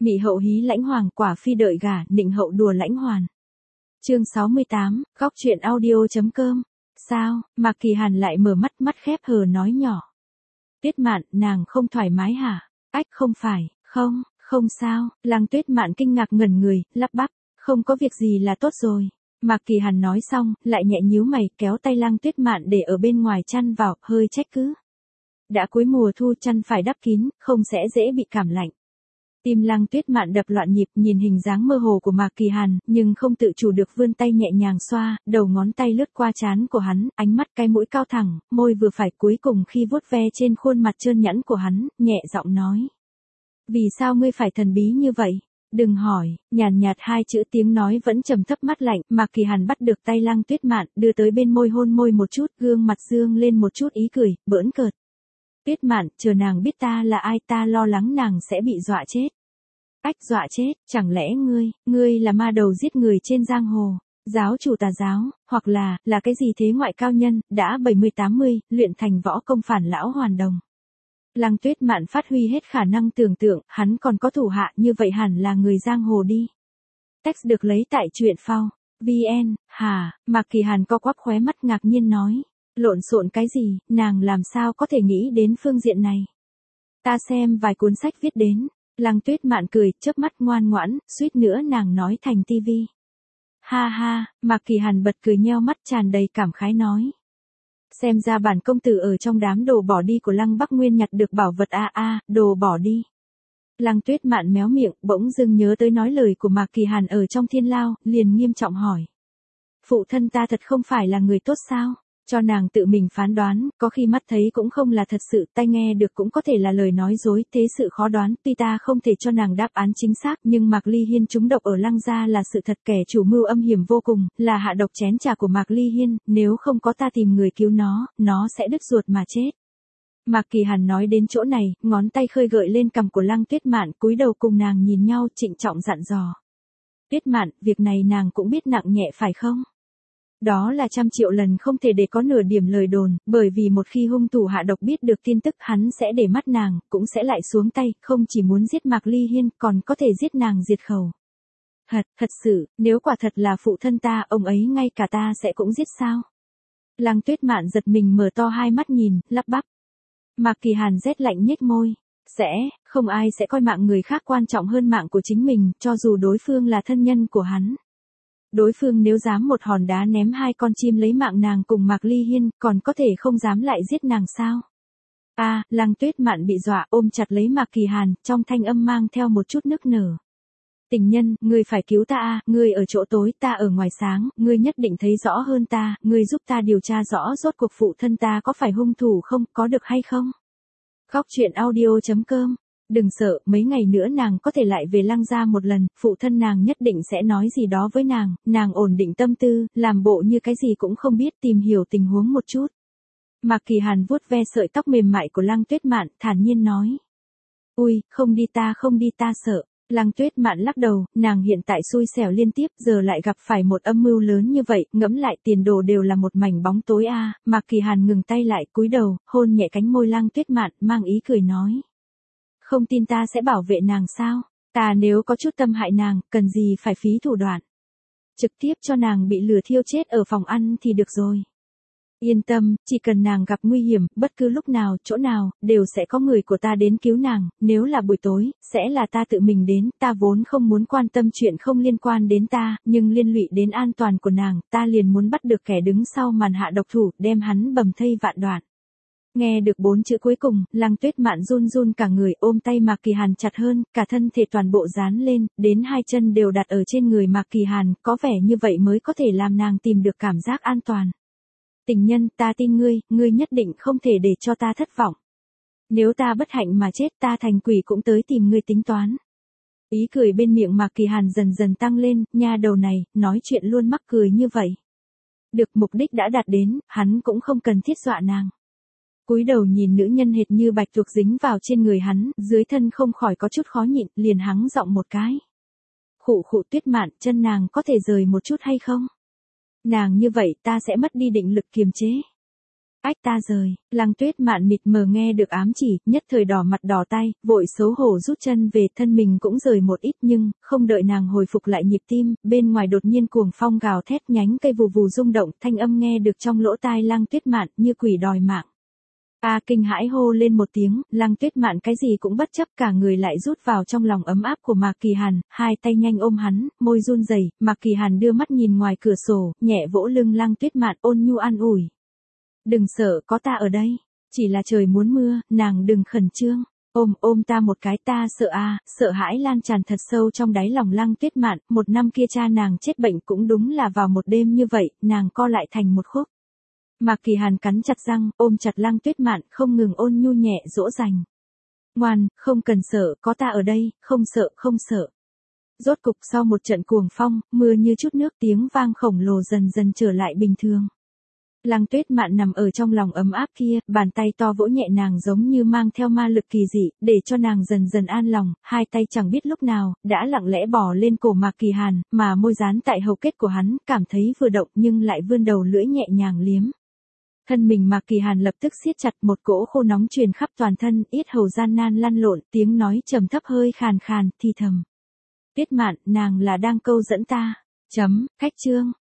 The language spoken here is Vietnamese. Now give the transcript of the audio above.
Mị hậu hí lãnh hoàng, quả phi đợi gả, nịnh hậu đùa lãnh hoàn. Chương 68, góc truyện audio.com. Sao, Mạc Kỳ Hàn lại mở mắt, mắt khép hờ nói nhỏ. Tuyết Mạn, nàng không thoải mái hả? Ách, không phải, không sao. Lăng Tuyết Mạn kinh ngạc ngẩn người, lắp bắp, không có việc gì là tốt rồi. Mạc Kỳ Hàn nói xong, lại nhẹ nhíu mày, kéo tay Lăng Tuyết Mạn để ở bên ngoài chăn vào, hơi trách cứ. Đã cuối mùa thu chăn phải đắp kín, không sẽ dễ bị cảm lạnh. Tim Lăng Tuyết Mạn đập loạn nhịp, nhìn hình dáng mơ hồ của Mạc Kỳ Hàn, nhưng không tự chủ được vươn tay nhẹ nhàng xoa, đầu ngón tay lướt qua trán của hắn, ánh mắt cái mũi cao thẳng, môi vừa phải, cuối cùng khi vuốt ve trên khuôn mặt trơn nhẵn của hắn, nhẹ giọng nói. Vì sao ngươi phải thần bí như vậy? Đừng hỏi, nhàn nhạt hai chữ, tiếng nói vẫn trầm thấp, mắt lạnh. Mạc Kỳ Hàn bắt được tay Lăng Tuyết Mạn, đưa tới bên môi hôn môi một chút, gương mặt dương lên một chút ý cười, bỡn cợt. Tuyết Mạn, chờ nàng biết ta là ai, ta lo lắng nàng sẽ bị dọa chết. Ách, dọa chết, chẳng lẽ ngươi là ma đầu giết người trên giang hồ, giáo chủ tà giáo, hoặc là cái gì thế, ngoại cao nhân, đã 70-80, luyện thành võ công phản lão hoàn đồng. Lăng Tuyết Mạn phát huy hết khả năng tưởng tượng, hắn còn có thủ hạ như vậy hẳn là người giang hồ đi. Text được lấy tại truyện phao. VN, hả, Mạc Kỳ Hàn co quắp khóe mắt ngạc nhiên nói. Lộn xộn cái gì, nàng làm sao có thể nghĩ đến phương diện này. Ta xem vài cuốn sách viết đến. Lăng Tuyết Mạn cười, chớp mắt ngoan ngoãn, suýt nữa nàng nói thành tivi. Ha ha, Mạc Kỳ Hàn bật cười nheo mắt, tràn đầy cảm khái nói. Xem ra bản công tử ở trong đám đồ bỏ đi của Lăng Bắc Nguyên nhặt được bảo vật đồ bỏ đi. Lăng Tuyết Mạn méo miệng, bỗng dưng nhớ tới nói lời của Mạc Kỳ Hàn ở trong Thiên Lao, liền nghiêm trọng hỏi. Phụ thân ta thật không phải là người tốt sao? Cho nàng tự mình phán đoán, có khi mắt thấy cũng không là thật sự, tai nghe được cũng có thể là lời nói dối, thế sự khó đoán, tuy ta không thể cho nàng đáp án chính xác, nhưng Mạc Ly Hiên trúng độc ở Lăng gia là sự thật, kẻ chủ mưu âm hiểm vô cùng, là hạ độc chén trà của Mạc Ly Hiên, nếu không có ta tìm người cứu nó sẽ đứt ruột mà chết. Mạc Kỳ Hàn nói đến chỗ này, ngón tay khơi gợi lên cằm của Lăng Tuyết Mạn, cúi đầu cùng nàng nhìn nhau, trịnh trọng dặn dò. Tuyết Mạn, việc này nàng cũng biết nặng nhẹ phải không? Đó là 100 triệu lần không thể để có nửa điểm lời đồn, bởi vì một khi hung thủ hạ độc biết được tin tức, hắn sẽ để mắt nàng, cũng sẽ lại xuống tay, không chỉ muốn giết Mạc Ly Hiên, còn có thể giết nàng diệt khẩu. Thật sự, nếu quả thật là phụ thân ta, ông ấy ngay cả ta sẽ cũng giết sao? Lăng Tuyết Mạn giật mình mở to hai mắt nhìn, lắp bắp. Mạc Kỳ Hàn rét lạnh nhếch môi. Không ai sẽ coi mạng người khác quan trọng hơn mạng của chính mình, cho dù đối phương là thân nhân của hắn. Đối phương nếu dám một hòn đá ném hai con chim lấy mạng nàng cùng Mạc Ly Hiên, còn có thể không dám lại giết nàng sao? Lăng Tuyết Mạn bị dọa, ôm chặt lấy Mạc Kỳ Hàn, trong thanh âm mang theo một chút nức nở. Tình nhân, ngươi phải cứu ta ngươi ở chỗ tối, ta ở ngoài sáng, ngươi nhất định thấy rõ hơn ta, ngươi giúp ta điều tra rõ rốt cuộc phụ thân ta có phải hung thủ không, có được hay không? Góc truyện audio.com. Đừng sợ, mấy ngày nữa nàng có thể lại về Lăng gia một lần, phụ thân nàng nhất định sẽ nói gì đó với nàng ổn định tâm tư, làm bộ như cái gì cũng không biết, tìm hiểu tình huống một chút. Mạc Kỳ Hàn vuốt ve sợi tóc mềm mại của Lăng Tuyết Mạn, thản nhiên nói. Ui, không đi ta sợ. Lăng Tuyết Mạn lắc đầu, nàng hiện tại xui xẻo liên tiếp, giờ lại gặp phải một âm mưu lớn như vậy, ngẫm lại tiền đồ đều là một mảnh bóng tối Mạc Kỳ Hàn ngừng tay lại, cúi đầu, hôn nhẹ cánh môi Lăng Tuyết Mạn, mang ý cười nói. Không tin ta sẽ bảo vệ nàng sao? Ta nếu có chút tâm hại nàng, cần gì phải phí thủ đoạn. Trực tiếp cho nàng bị lửa thiêu chết ở phòng ăn thì được rồi. Yên tâm, chỉ cần nàng gặp nguy hiểm, bất cứ lúc nào, chỗ nào, đều sẽ có người của ta đến cứu nàng, nếu là buổi tối, sẽ là ta tự mình đến, ta vốn không muốn quan tâm chuyện không liên quan đến ta, nhưng liên lụy đến an toàn của nàng, ta liền muốn bắt được kẻ đứng sau màn hạ độc thủ, đem hắn bầm thây vạn đoạn. Nghe được 4 chữ cuối cùng, Lăng Tuyết Mạn run run cả người, ôm tay Mạc Kỳ Hàn chặt hơn, cả thân thể toàn bộ dán lên, đến hai chân đều đặt ở trên người Mạc Kỳ Hàn, có vẻ như vậy mới có thể làm nàng tìm được cảm giác an toàn. Tình nhân, ta tin ngươi nhất định không thể để cho ta thất vọng. Nếu ta bất hạnh mà chết, ta thành quỷ cũng tới tìm ngươi tính toán. Ý cười bên miệng Mạc Kỳ Hàn dần dần tăng lên, nha đầu này, nói chuyện luôn mắc cười như vậy. Được, mục đích đã đạt đến, hắn cũng không cần thiết dọa nàng. Cúi đầu nhìn nữ nhân hệt như bạch tuộc dính vào trên người hắn, dưới thân không khỏi có chút khó nhịn, liền hắng giọng một cái. Khụ Tuyết Mạn, chân nàng có thể rời một chút hay không? Nàng như vậy ta sẽ mất đi định lực kiềm chế. Ách ta rời, Lăng Tuyết Mạn mịt mờ nghe được ám chỉ, nhất thời đỏ mặt đỏ tay, vội xấu hổ rút chân về, thân mình cũng rời một ít nhưng, không đợi nàng hồi phục lại nhịp tim, bên ngoài đột nhiên cuồng phong gào thét, nhánh cây vù vù rung động, thanh âm nghe được trong lỗ tai Lăng Tuyết Mạn như quỷ đòi mạng. Kinh hãi hô lên một tiếng, Lăng Tuyết Mạn cái gì cũng bất chấp, cả người lại rút vào trong lòng ấm áp của Mạc Kỳ Hàn, hai tay nhanh ôm hắn, môi run rẩy. Mạc Kỳ Hàn đưa mắt nhìn ngoài cửa sổ, nhẹ vỗ lưng Lăng Tuyết Mạn, ôn nhu an ủi. Đừng sợ, có ta ở đây. Chỉ là trời muốn mưa, nàng đừng khẩn trương. Ôm ta một cái, ta sợ sợ hãi lan tràn thật sâu trong đáy lòng Lăng Tuyết Mạn, một năm kia cha nàng chết bệnh cũng đúng là vào một đêm như vậy, nàng co lại thành một khúc. Mạc Kỳ Hàn cắn chặt răng, ôm chặt Lăng Tuyết Mạn, không ngừng ôn nhu nhẹ dỗ dành. Ngoan, không cần sợ, có ta ở đây, không sợ. Rốt cục sau một trận cuồng phong, mưa như chút nước, tiếng vang khổng lồ dần dần trở lại bình thường. Lăng Tuyết Mạn nằm ở trong lòng ấm áp kia, bàn tay to vỗ nhẹ nàng giống như mang theo ma lực kỳ dị, để cho nàng dần dần an lòng, hai tay chẳng biết lúc nào, đã lặng lẽ bò lên cổ Mạc Kỳ Hàn, mà môi dán tại hầu kết của hắn, cảm thấy vừa động nhưng lại vươn đầu lưỡi nhẹ nhàng liếm. Thân mình Mạc Kỳ Hàn lập tức siết chặt, một cỗ khô nóng truyền khắp toàn thân, yết hầu gian nan lăn lộn, tiếng nói trầm thấp hơi khàn khàn, thì thầm. Tuyết Mạn, nàng là đang câu dẫn ta. Khách chương.